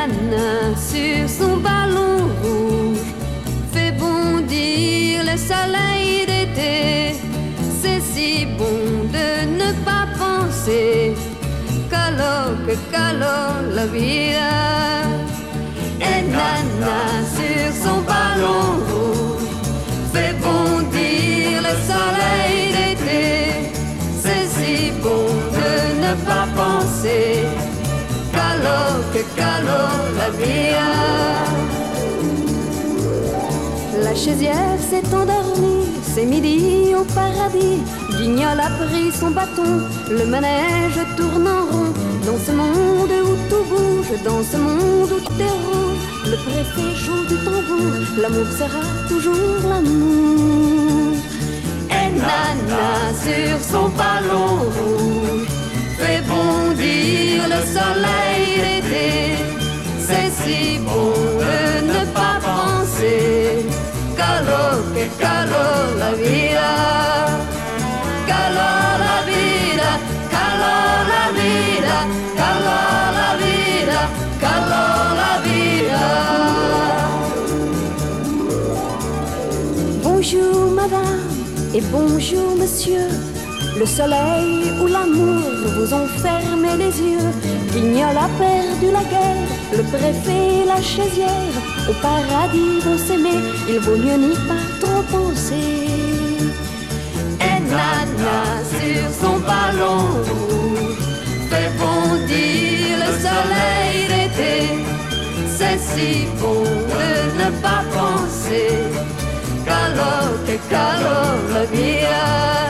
nana sur son ballon rouge fait bondir le soleil d'été. C'est si bon de ne pas penser que calor la vida. Et nana sur son ballon rouge fait bondir le soleil d'été. C'est si bon de ne pas penser calor la vida. La chaisière s'est endormie, c'est midi au paradis. Guignol a pris son bâton, le manège tourne en rond. Dans ce monde où tout bouge, dans ce monde où tout est rouge, le préfet joue du tambour, l'amour sera toujours l'amour. Et nana sur son ballon rouge fait bondir le soleil d'été. C'est si bon de ne pas penser calor la vida. Calor la vida, calor la vida, calor la vida, calor la vida. Bonjour madame et bonjour monsieur. Le soleil ou l'amour vous ont fermé les yeux. Guignol a perdu la guerre, le préfet et la chaisière. Au paradis vont s'aimer, il vaut mieux n'y pas trop penser. Et nana sur son ballon rouge fait bondir le soleil d'été. C'est si bon de ne pas penser calor la vida.